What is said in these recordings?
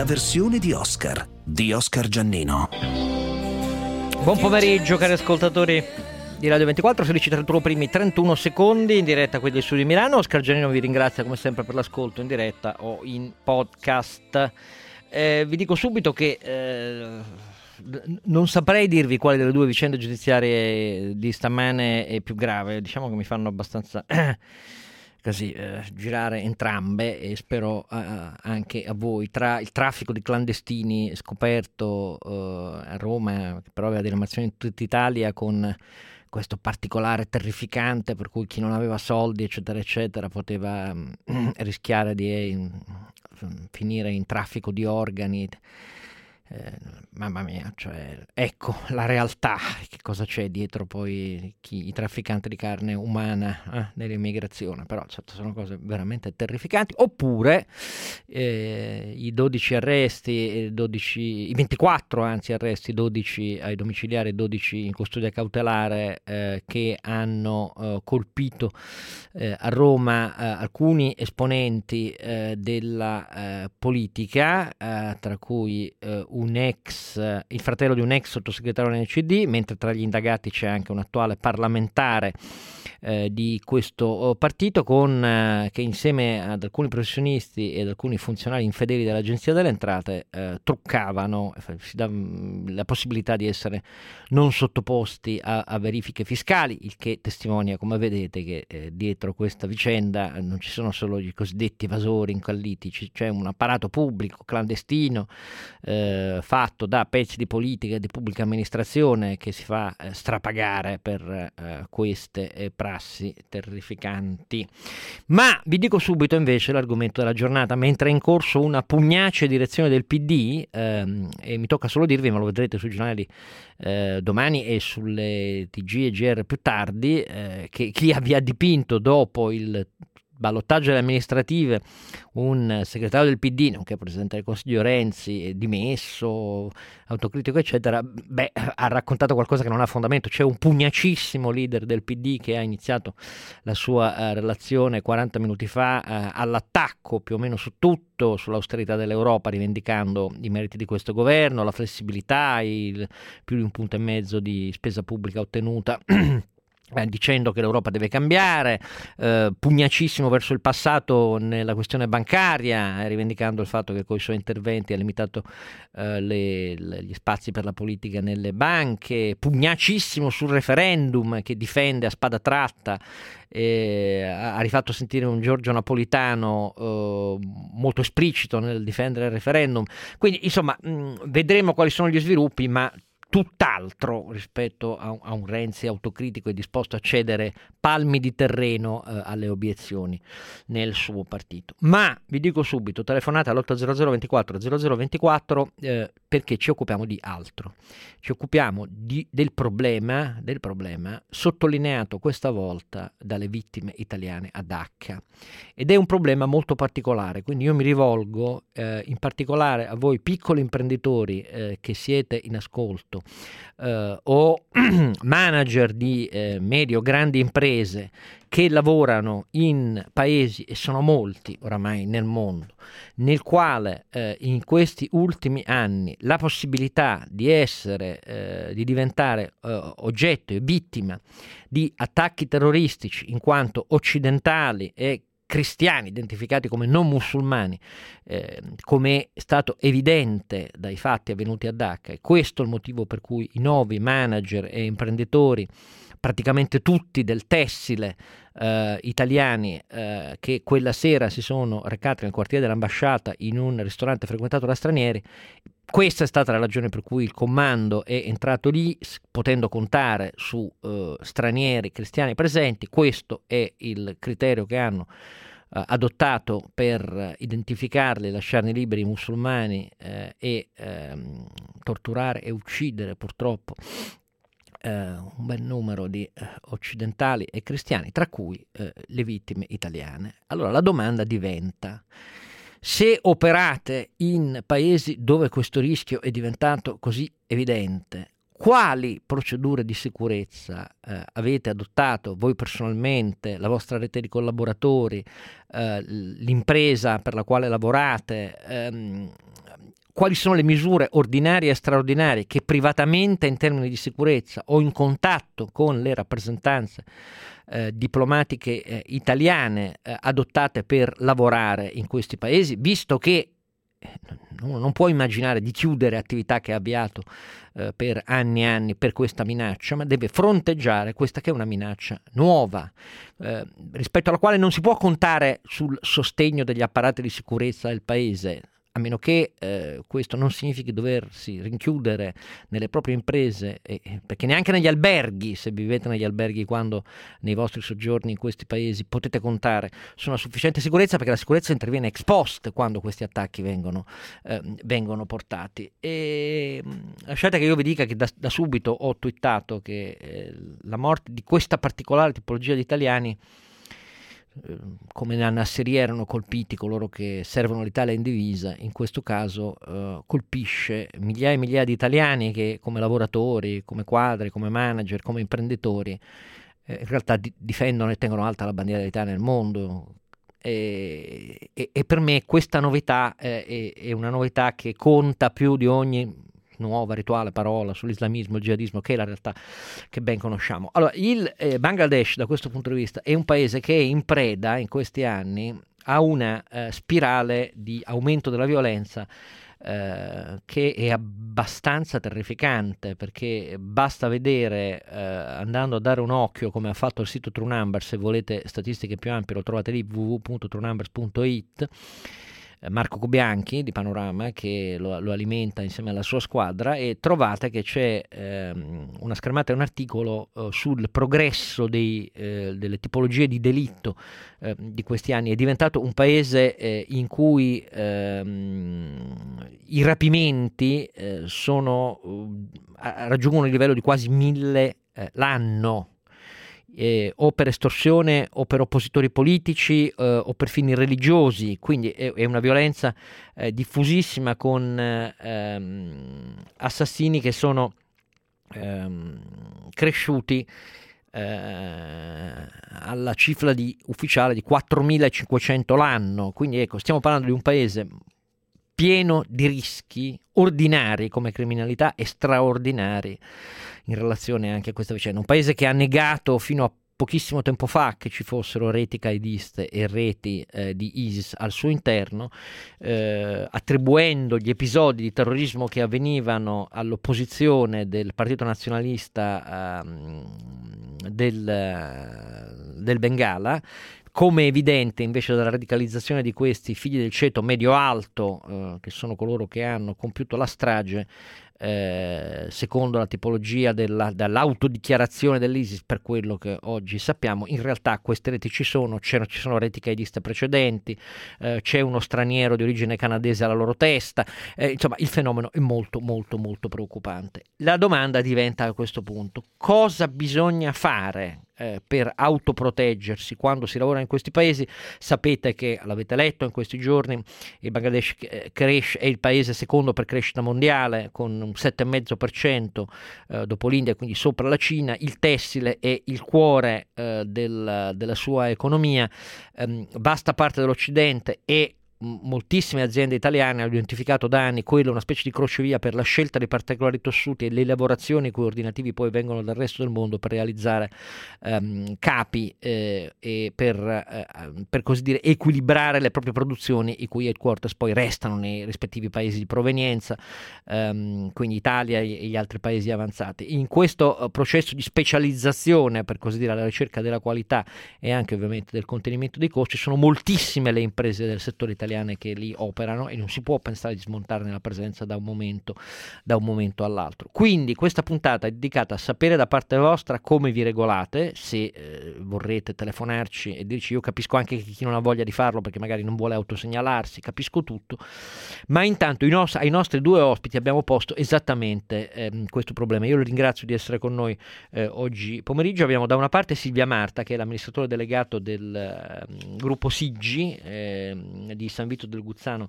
la versione di Oscar Giannino. Buon pomeriggio cari ascoltatori di Radio 24, 16:31 primi 31 secondi in diretta qui del Studio di Milano. Oscar Giannino vi ringrazia come sempre per l'ascolto in diretta o in podcast. Vi dico subito che non saprei dirvi quale delle due vicende giudiziarie di stamane è più grave. Diciamo che mi fanno abbastanza così girare entrambe, e spero anche a voi. Tra il traffico di clandestini scoperto a Roma, che però aveva diramazione in tutta Italia, con questo particolare terrificante per cui chi non aveva soldi eccetera eccetera poteva rischiare di finire in traffico di organi. Mamma mia, cioè, ecco la realtà, che cosa c'è dietro poi i trafficanti di carne umana nell'immigrazione. Però certo, sono cose veramente terrificanti. Oppure i 12 arresti, i 24 anzi arresti, 12 ai domiciliari e 12 in custodia cautelare, che hanno colpito a Roma alcuni esponenti della politica, tra cui il fratello di un ex sottosegretario dell'NCD, mentre tra gli indagati c'è anche un attuale parlamentare di questo partito, che insieme ad alcuni professionisti ed alcuni funzionari infedeli dell'Agenzia delle Entrate truccavano, si dà la possibilità di essere non sottoposti a verifiche fiscali, il che testimonia, come vedete, che dietro questa vicenda non ci sono solo i cosiddetti evasori incalliti, c'è un apparato pubblico clandestino fatto da pezzi di politica e di pubblica amministrazione che si fa strapagare per queste prassi terrificanti. Ma vi dico subito invece l'argomento della giornata. Mentre è in corso una pugnace direzione del PD, e mi tocca solo dirvi, ma lo vedrete sui giornali domani e sulle TG e GR più tardi, che chi vi ha dipinto dopo il ballottaggio delle amministrative un segretario del PD, nonché presidente del Consiglio Renzi, dimesso, autocritico eccetera, ha raccontato qualcosa che non ha fondamento. C'è un pugnacissimo leader del PD che ha iniziato la sua relazione 40 minuti fa all'attacco più o meno su tutto, sull'austerità dell'Europa, rivendicando i meriti di questo governo, la flessibilità, il più di 1,5 punti di spesa pubblica ottenuta dicendo che l'Europa deve cambiare, pugnacissimo verso il passato nella questione bancaria, rivendicando il fatto che con i suoi interventi ha limitato gli spazi per la politica nelle banche, pugnacissimo sul referendum, che difende a spada tratta. Ha rifatto sentire un Giorgio Napolitano molto esplicito nel difendere il referendum. Quindi insomma vedremo quali sono gli sviluppi, ma tutt'altro rispetto a un Renzi autocritico e disposto a cedere palmi di terreno alle obiezioni nel suo partito. Ma vi dico subito, telefonate all'800 24 0024 perché ci occupiamo di altro. Ci occupiamo del problema sottolineato questa volta dalle vittime italiane a Dacca, ed è un problema molto particolare. Quindi io mi rivolgo in particolare a voi piccoli imprenditori che siete in ascolto, o manager di medie o grandi imprese che lavorano in paesi, e sono molti oramai nel mondo, nel quale in questi ultimi anni la possibilità di diventare oggetto e vittima di attacchi terroristici in quanto occidentali e cristiani identificati come non musulmani, come è stato evidente dai fatti avvenuti a Dacca. E questo è il motivo per cui i nuovi manager e imprenditori, praticamente tutti del tessile italiani, che quella sera si sono recati nel quartiere dell'ambasciata in un ristorante frequentato da stranieri, questa è stata la ragione per cui il comando è entrato lì, potendo contare su stranieri cristiani presenti. Questo è il criterio che hanno adottato per identificarli e lasciarli liberi i musulmani e torturare e uccidere purtroppo un bel numero di occidentali e cristiani, tra cui le vittime italiane. Allora la domanda diventa: se operate in paesi dove questo rischio è diventato così evidente, quali procedure di sicurezza avete adottato voi personalmente, la vostra rete di collaboratori, l'impresa per la quale lavorate, quali sono le misure ordinarie e straordinarie che privatamente in termini di sicurezza o in contatto con le rappresentanze diplomatiche italiane adottate per lavorare in questi paesi, visto che non può immaginare di chiudere attività che ha avviato per anni e anni per questa minaccia, ma deve fronteggiare questa che è una minaccia nuova, rispetto alla quale non si può contare sul sostegno degli apparati di sicurezza del paese, a meno che questo non significhi doversi rinchiudere nelle proprie imprese, perché neanche negli alberghi, se vivete negli alberghi quando nei vostri soggiorni in questi paesi, potete contare su una sufficiente sicurezza, perché la sicurezza interviene ex post quando questi attacchi vengono portati. E lasciate che io vi dica che da subito ho twittato che la morte di questa particolare tipologia di italiani, come nella Nassiriya erano colpiti coloro che servono l'Italia in divisa, in questo caso colpisce migliaia e migliaia di italiani che come lavoratori, come quadri, come manager, come imprenditori in realtà difendono e tengono alta la bandiera dell'Italia nel mondo. E per me questa novità è una novità che conta più di ogni nuova rituale parola sull'islamismo, il jihadismo, che è la realtà che ben conosciamo. Allora, il Bangladesh da questo punto di vista è un paese che è in preda in questi anni a una spirale di aumento della violenza che è abbastanza terrificante, perché basta vedere, andando a dare un occhio come ha fatto il sito True Numbers, se volete statistiche più ampie lo trovate lì, www.truenumbers.it, Marco Cobianchi di Panorama che lo alimenta insieme alla sua squadra, e trovate che c'è una schermata e un articolo sul progresso delle tipologie di delitto di questi anni. È diventato un paese in cui i rapimenti raggiungono il livello di quasi 1000 l'anno. O per estorsione o per oppositori politici o per fini religiosi, quindi è una violenza diffusissima, con assassini che sono cresciuti alla cifra ufficiale di 4.500 l'anno. Quindi ecco, stiamo parlando di un paese pieno di rischi ordinari come criminalità e straordinari in relazione anche a questa vicenda. Un paese che ha negato fino a pochissimo tempo fa che ci fossero reti qaediste e reti di ISIS al suo interno, attribuendo gli episodi di terrorismo che avvenivano all'opposizione del partito nazionalista del Bengala. Come evidente invece dalla radicalizzazione di questi figli del ceto medio-alto, che sono coloro che hanno compiuto la strage, secondo la tipologia dall'autodichiarazione dell'ISIS, per quello che oggi sappiamo, in realtà queste reti ci sono reti qaediste precedenti, c'è uno straniero di origine canadese alla loro testa, insomma il fenomeno è molto molto molto preoccupante. La domanda diventa a questo punto: cosa bisogna fare per autoproteggersi quando si lavora in questi paesi? Sapete che, l'avete letto in questi giorni, il Bangladesh cresce, è il paese secondo per crescita mondiale con un 7,5% dopo l'India, quindi sopra la Cina. Il tessile è il cuore della sua economia, vasta parte dell'Occidente e moltissime aziende italiane hanno identificato da anni quello una specie di crocevia per la scelta di particolari tessuti e le lavorazioni coordinativi poi vengono dal resto del mondo per realizzare capi e per così dire equilibrare le proprie produzioni, i cui headquarters poi restano nei rispettivi paesi di provenienza, quindi Italia e gli altri paesi avanzati. In questo processo di specializzazione, per così dire, alla ricerca della qualità e anche ovviamente del contenimento dei costi, sono moltissime le imprese del settore italiano che lì operano e non si può pensare di smontarne la presenza da un momento all'altro. Quindi questa puntata è dedicata a sapere da parte vostra come vi regolate, se vorrete telefonarci e dirci. Io capisco anche che chi non ha voglia di farlo perché magari non vuole autosegnalarsi, capisco tutto, ma intanto ai nostri due ospiti abbiamo posto esattamente questo problema. Io lo ringrazio di essere con noi oggi pomeriggio. Abbiamo da una parte Silvia Marta, che è l'amministratore delegato del gruppo Siggi di San San Vito del Guzzano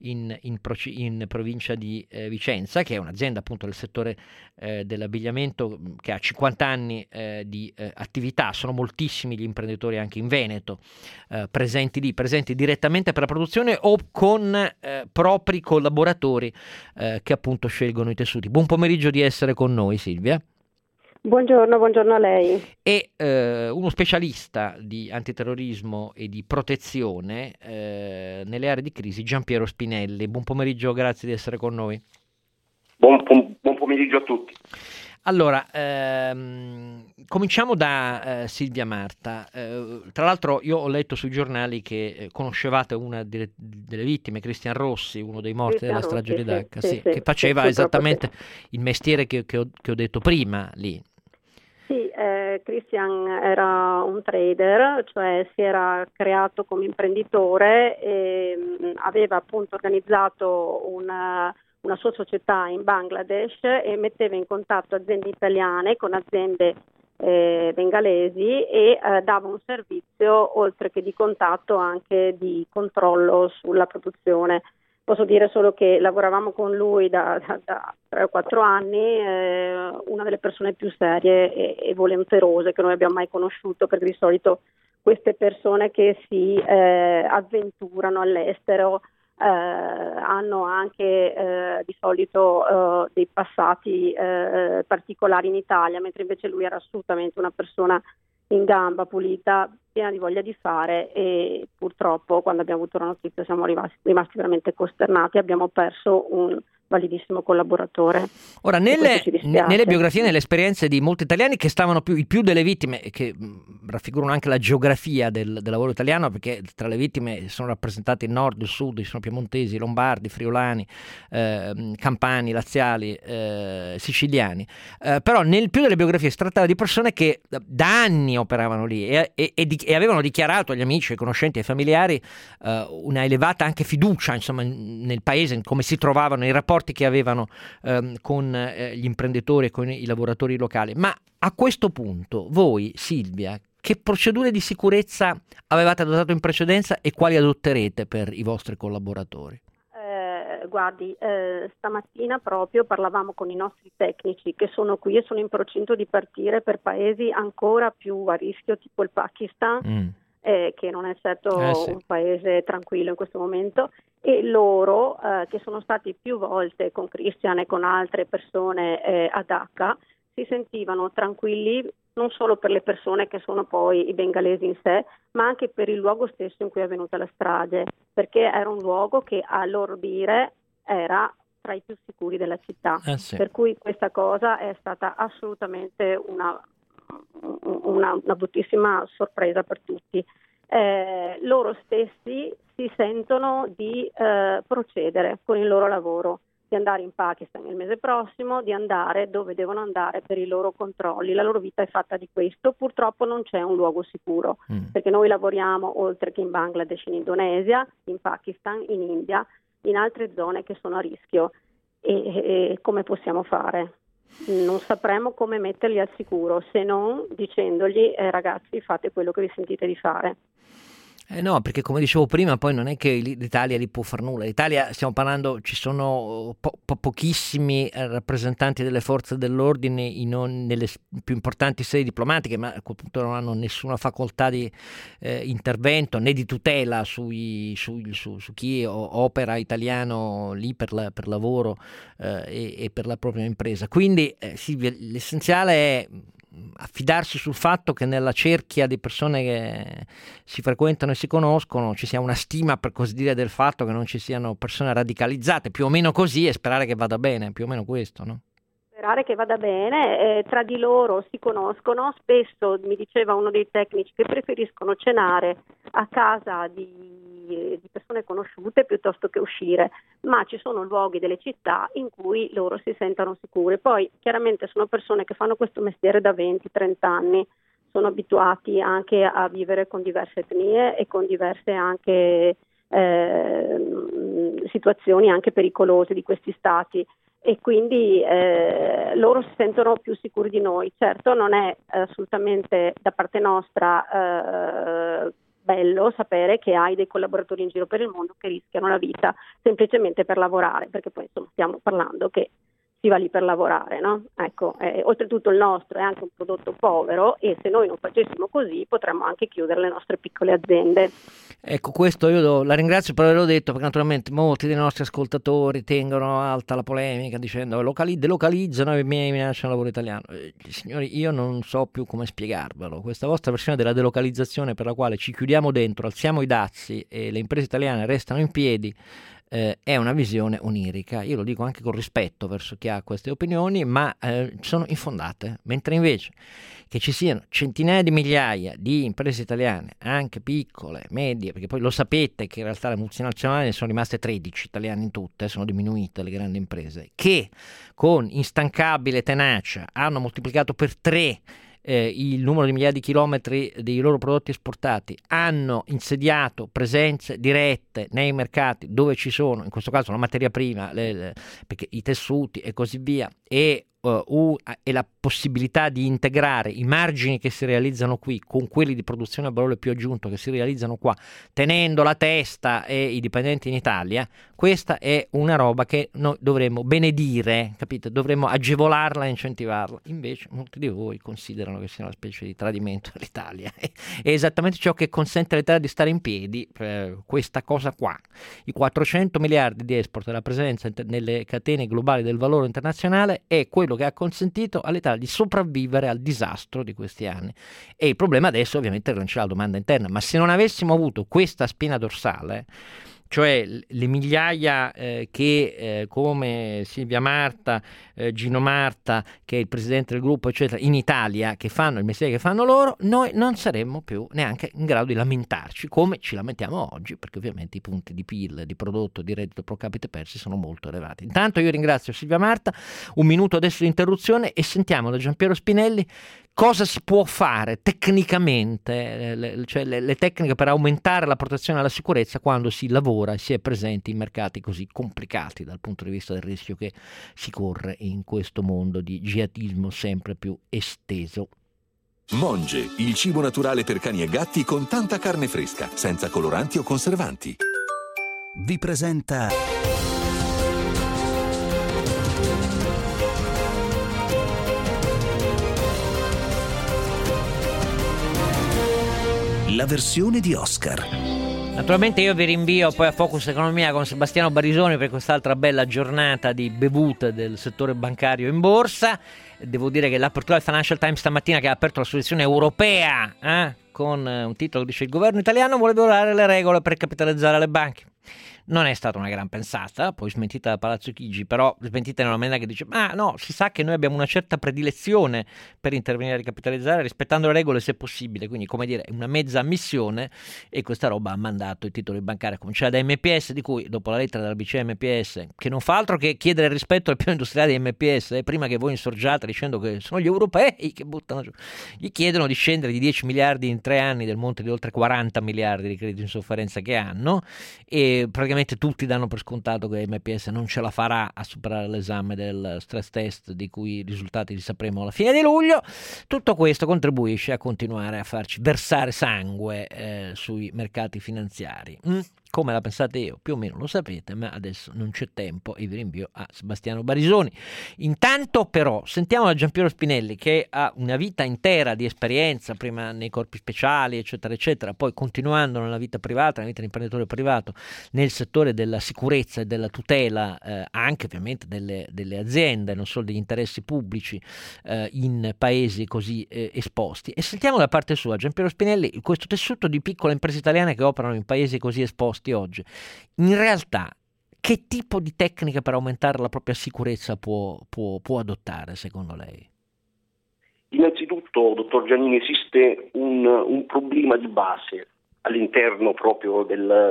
in provincia di Vicenza, che è un'azienda appunto del settore dell'abbigliamento che ha 50 anni di attività. Sono moltissimi gli imprenditori anche in Veneto presenti direttamente per la produzione o con propri collaboratori che appunto scelgono i tessuti. Buon pomeriggio di essere con noi, Silvia. Buongiorno a lei. E uno specialista di antiterrorismo e di protezione nelle aree di crisi, Giampiero Spinelli. Buon pomeriggio, grazie di essere con noi. Buon pomeriggio a tutti. Allora, cominciamo da Silvia Marta. Tra l'altro io ho letto sui giornali che conoscevate una delle vittime, Cristian Rossi, uno dei morti della strage di Dacca, che faceva esattamente il mestiere che ho detto prima lì. Sì, Christian era un trader, cioè si era creato come imprenditore e aveva appunto organizzato una sua società in Bangladesh e metteva in contatto aziende italiane con aziende bengalesi e dava un servizio oltre che di contatto anche di controllo sulla produzione. Posso dire solo che lavoravamo con lui da 3 o 4 anni, una delle persone più serie e volenterose che noi abbiamo mai conosciuto, perché di solito queste persone che si avventurano all'estero hanno anche di solito dei passati particolari in Italia, mentre invece lui era assolutamente una persona in gamba, pulita, piena di voglia di fare, e purtroppo quando abbiamo avuto la notizia siamo rimasti veramente costernati, abbiamo perso un validissimo collaboratore. Ora, nelle biografie, nelle esperienze di molti italiani che stavano il più delle vittime, che raffigurano anche la geografia del lavoro italiano, perché tra le vittime sono rappresentati il nord, il sud, ci sono piemontesi, lombardi, friulani, campani, laziali, siciliani, però nel più delle biografie si trattava di persone che da anni operavano lì e avevano dichiarato agli amici, ai conoscenti, ai familiari una elevata anche fiducia, insomma, nel paese, in come si trovavano, nei rapporti che avevano con gli imprenditori e con i lavoratori locali. Ma a questo punto voi, Silvia, che procedure di sicurezza avevate adottato in precedenza e quali adotterete per i vostri collaboratori? Guardi, stamattina proprio parlavamo con i nostri tecnici che sono qui e sono in procinto di partire per paesi ancora più a rischio, tipo il Pakistan, che non è certo un paese tranquillo in questo momento, e loro che sono stati più volte con Christian e con altre persone a Dacca si sentivano tranquilli non solo per le persone che sono poi i bengalesi in sé, ma anche per il luogo stesso in cui è avvenuta la strage, perché era un luogo che a loro dire era tra i più sicuri della città, per cui questa cosa è stata assolutamente una bruttissima sorpresa per tutti. Loro stessi si sentono di procedere con il loro lavoro, di andare in Pakistan il mese prossimo, di andare dove devono andare per i loro controlli. La loro vita è fatta di questo. Purtroppo non c'è un luogo sicuro, perché noi lavoriamo oltre che in Bangladesh, in Indonesia, in Pakistan, in India, in altre zone che sono a rischio. E come possiamo fare? Non sapremo come metterli al sicuro, se non dicendogli ragazzi, fate quello che vi sentite di fare. No, perché come dicevo prima, poi non è che l'Italia li può far nulla. L'Italia, stiamo parlando, ci sono pochissimi rappresentanti delle forze dell'ordine nelle più importanti sedi diplomatiche, ma a quel punto non hanno nessuna facoltà di intervento né di tutela su chi opera italiano lì per lavoro e per la propria impresa. Quindi Silvia, l'essenziale è affidarsi sul fatto che nella cerchia di persone che si frequentano e si conoscono ci sia una stima, per così dire, del fatto che non ci siano persone radicalizzate, più o meno così, e sperare che vada bene, più o meno questo, no? Sperare che vada bene, tra di loro si conoscono, spesso mi diceva uno dei tecnici che preferiscono cenare a casa di persone conosciute piuttosto che uscire, ma ci sono luoghi delle città in cui loro si sentono sicuri. Poi chiaramente sono persone che fanno questo mestiere da 20-30 anni, sono abituati anche a vivere con diverse etnie e con diverse anche situazioni anche pericolose di questi stati, e quindi loro si sentono più sicuri di noi. Certo non è assolutamente da parte nostra bello sapere che hai dei collaboratori in giro per il mondo che rischiano la vita semplicemente per lavorare, perché poi insomma stiamo parlando che si va lì per lavorare, no? Ecco, oltretutto il nostro è anche un prodotto povero e se noi non facessimo così potremmo anche chiudere le nostre piccole aziende. Ecco, questo io la ringrazio per averlo detto, perché naturalmente molti dei nostri ascoltatori tengono alta la polemica dicendo delocalizzano e minacciano il lavoro italiano. Signori, io non so più come spiegarvelo. Questa vostra versione della delocalizzazione per la quale ci chiudiamo dentro, alziamo i dazi e le imprese italiane restano in piedi, è una visione onirica. Io lo dico anche con rispetto verso chi ha queste opinioni, ma sono infondate, mentre invece che ci siano centinaia di migliaia di imprese italiane, anche piccole, medie, perché poi lo sapete che in realtà le multinazionali sono rimaste 13 italiane in tutte, sono diminuite le grandi imprese, che con instancabile tenacia hanno moltiplicato per 3 il numero di migliaia di chilometri dei loro prodotti esportati, hanno insediato presenze dirette nei mercati dove ci sono, in questo caso la materia prima, perché i tessuti e così via, e la possibilità di integrare i margini che si realizzano qui con quelli di produzione a valore più aggiunto che si realizzano qua, tenendo la testa e i dipendenti in Italia. Questa è una roba che noi dovremmo benedire, capite? Dovremmo agevolarla e incentivarla. Invece molti di voi considerano che sia una specie di tradimento all'Italia. È esattamente ciò che consente all'Italia di stare in piedi, questa cosa qua. I 400 miliardi di export e la presenza nelle catene globali del valore internazionale è quello che ha consentito all'Italia di sopravvivere al disastro di questi anni. E il problema adesso ovviamente è rilanciare la domanda interna, ma se non avessimo avuto questa spina dorsale, cioè le migliaia che come Silvia Marta, Gino Marta, che è il presidente del gruppo, eccetera, in Italia, che fanno il mestiere che fanno loro, noi non saremmo più neanche in grado di lamentarci come ci lamentiamo oggi, perché ovviamente i punti di PIL, di prodotto, di reddito pro capite persi sono molto elevati. Intanto io ringrazio Silvia Marta, un minuto adesso di interruzione e sentiamo da Giampiero Spinelli cosa si può fare tecnicamente, cioè le tecniche per aumentare la protezione e la sicurezza quando si lavora e si è presenti in mercati così complicati dal punto di vista del rischio che si corre in questo mondo di jihadismo sempre più esteso. Monge, il cibo naturale per cani e gatti con tanta carne fresca, senza coloranti o conservanti. Vi presenta la versione di Oscar. Naturalmente io vi rinvio poi a Focus Economia con Sebastiano Barisoni per quest'altra bella giornata di bevute del settore bancario in borsa. Devo dire che l'apertura del Financial Times stamattina, che ha aperto la sua edizione europea con un titolo che dice: il governo italiano vuole violare le regole per capitalizzare le banche. Non è stata una gran pensata, poi smentita da Palazzo Chigi, però smentita in una maniera che dice: ma no, si sa che noi abbiamo una certa predilezione per intervenire a ricapitalizzare rispettando le regole se possibile, quindi come dire una mezza ammissione, e questa roba ha mandato i titoli bancari a cominciare da MPS, di cui dopo la lettera della BCE MPS, che non fa altro che chiedere il rispetto al piano industriale di MPS, prima che voi insorgiate dicendo che sono gli europei che buttano giù, gli chiedono di scendere di 10 miliardi in 3 anni del monte di oltre 40 miliardi di credito in sofferenza che hanno, e praticamente tutti danno per scontato che MPS non ce la farà a superare l'esame del stress test, di cui i risultati li sapremo alla fine di luglio. Tutto questo contribuisce a continuare a farci versare sangue sui mercati finanziari. Come la pensate io? Più o meno lo sapete, ma adesso non c'è tempo e vi rinvio a Sebastiano Barisoni. Intanto però sentiamo da Giampiero Spinelli, che ha una vita intera di esperienza, prima nei corpi speciali eccetera eccetera, poi continuando nella vita privata, nella vita di imprenditore privato, nel settore della sicurezza e della tutela anche ovviamente delle aziende, non solo degli interessi pubblici in paesi così esposti. E sentiamo da parte sua, Giampiero Spinelli, questo tessuto di piccole imprese italiane che operano in paesi così esposti oggi. In realtà, che tipo di tecnica per aumentare la propria sicurezza può adottare, secondo lei? Innanzitutto, dottor Giannini, esiste un problema di base all'interno proprio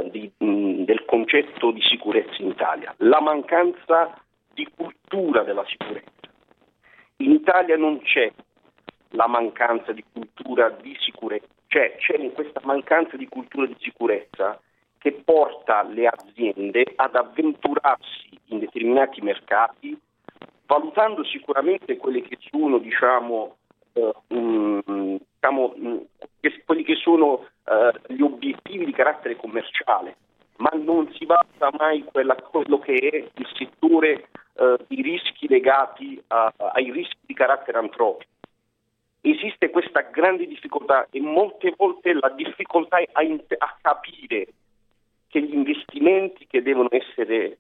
del concetto di sicurezza in Italia, la mancanza di cultura della sicurezza. In Italia non c'è la mancanza di cultura di sicurezza, c'è in questa mancanza di cultura di sicurezza che porta le aziende ad avventurarsi in determinati mercati, valutando sicuramente quelle che sono, diciamo, quelli che sono gli obiettivi di carattere commerciale, ma non si valuta mai quello che è il settore di rischi legati ai rischi di carattere antropico. Esiste questa grande difficoltà e molte volte la difficoltà è a capire che gli investimenti che devono essere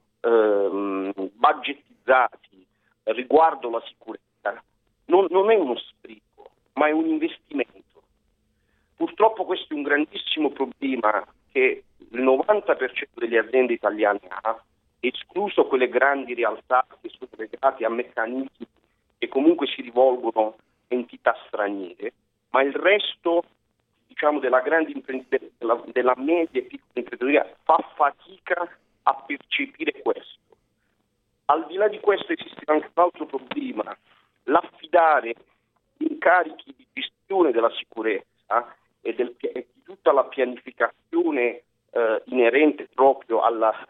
budgetizzati riguardo la sicurezza non è uno spreco, ma è un investimento. Purtroppo questo è un grandissimo problema che il 90% delle aziende italiane ha, escluso quelle grandi realtà che sono legate a meccanismi che comunque si rivolgono a entità straniere, ma il resto, diciamo, della grande imprenditoria, della media e piccola imprenditoria fa fatica a percepire questo. Al di là di questo esiste anche un altro problema: l'affidare incarichi di gestione della sicurezza e di tutta la pianificazione inerente proprio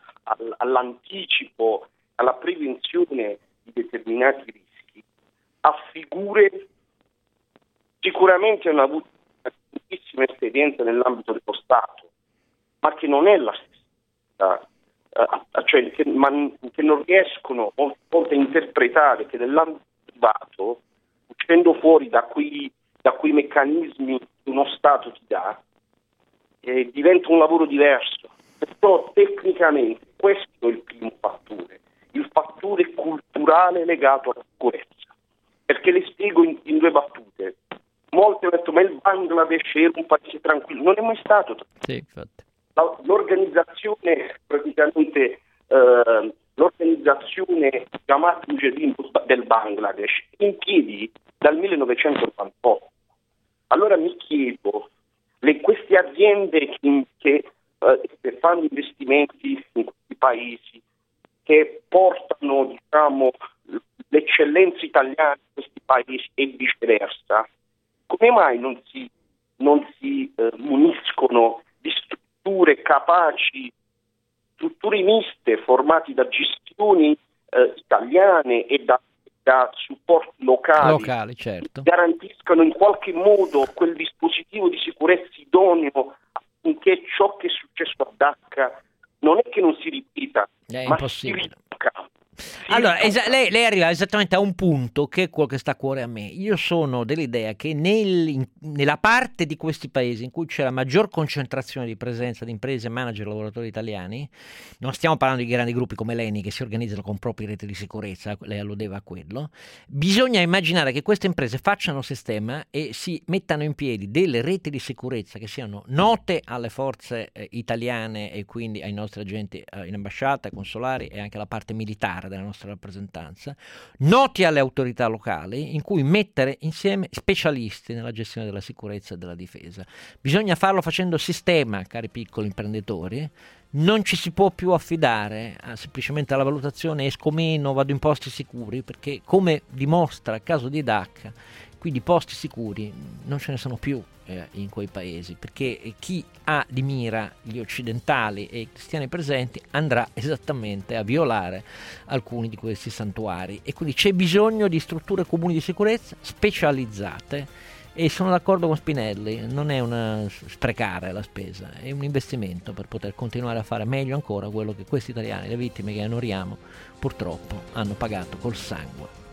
all'anticipo, alla prevenzione di determinati rischi a figure sicuramente hanno avuto una grandissima esperienza nell'ambito dello Stato, ma che non è la stessa, cioè che non riescono molte volte a interpretare che nell'ambito privato, uscendo fuori da quei meccanismi che uno Stato ti dà, diventa un lavoro diverso. Però tecnicamente questo è il primo fattore, il fattore culturale legato alla sicurezza. Perché le spiego in due battute. Molti hanno detto: ma il Bangladesh era un paese tranquillo. Non è mai stato tranquillo. Sì, infatti. L'organizzazione, praticamente, l'organizzazione Jamaat Mujahedin del Bangladesh è in piedi dal 1998. Allora mi chiedo, queste aziende che fanno investimenti in questi paesi, che portano, diciamo, le eccellenze italiane in questi paesi e viceversa, come mai non si muniscono di strutture capaci, strutture miste formate da gestioni italiane e da supporti locali, certo, garantiscano in qualche modo quel dispositivo di sicurezza idoneo affinché ciò che è successo a Dacca non è che non si ripeta, è ma impossibile. si ripeta. Allora, lei arriva esattamente a un punto che è quello che sta a cuore a me. Io sono dell'idea che nella parte di questi paesi in cui c'è la maggior concentrazione di presenza di imprese, manager, lavoratori italiani, non stiamo parlando di grandi gruppi come l'ENI che si organizzano con proprie reti di sicurezza, lei alludeva a quello, bisogna immaginare che queste imprese facciano sistema e si mettano in piedi delle reti di sicurezza che siano note alle forze italiane e quindi ai nostri agenti in ambasciata, consolari e anche alla parte militare della nostra rappresentanza, noti alle autorità locali, in cui mettere insieme specialisti nella gestione della sicurezza e della difesa. Bisogna farlo facendo sistema, cari piccoli imprenditori. Non ci si può più affidare semplicemente alla valutazione esco meno, vado in posti sicuri, perché come dimostra il caso di Dacca, qui di posti sicuri non ce ne sono più in quei paesi, perché chi ha di mira gli occidentali e i cristiani presenti andrà esattamente a violare alcuni di questi santuari, e quindi c'è bisogno di strutture comuni di sicurezza specializzate. E sono d'accordo con Spinelli, non è una sprecare la spesa, è un investimento per poter continuare a fare meglio ancora quello che questi italiani, le vittime che onoriamo, purtroppo hanno pagato col sangue.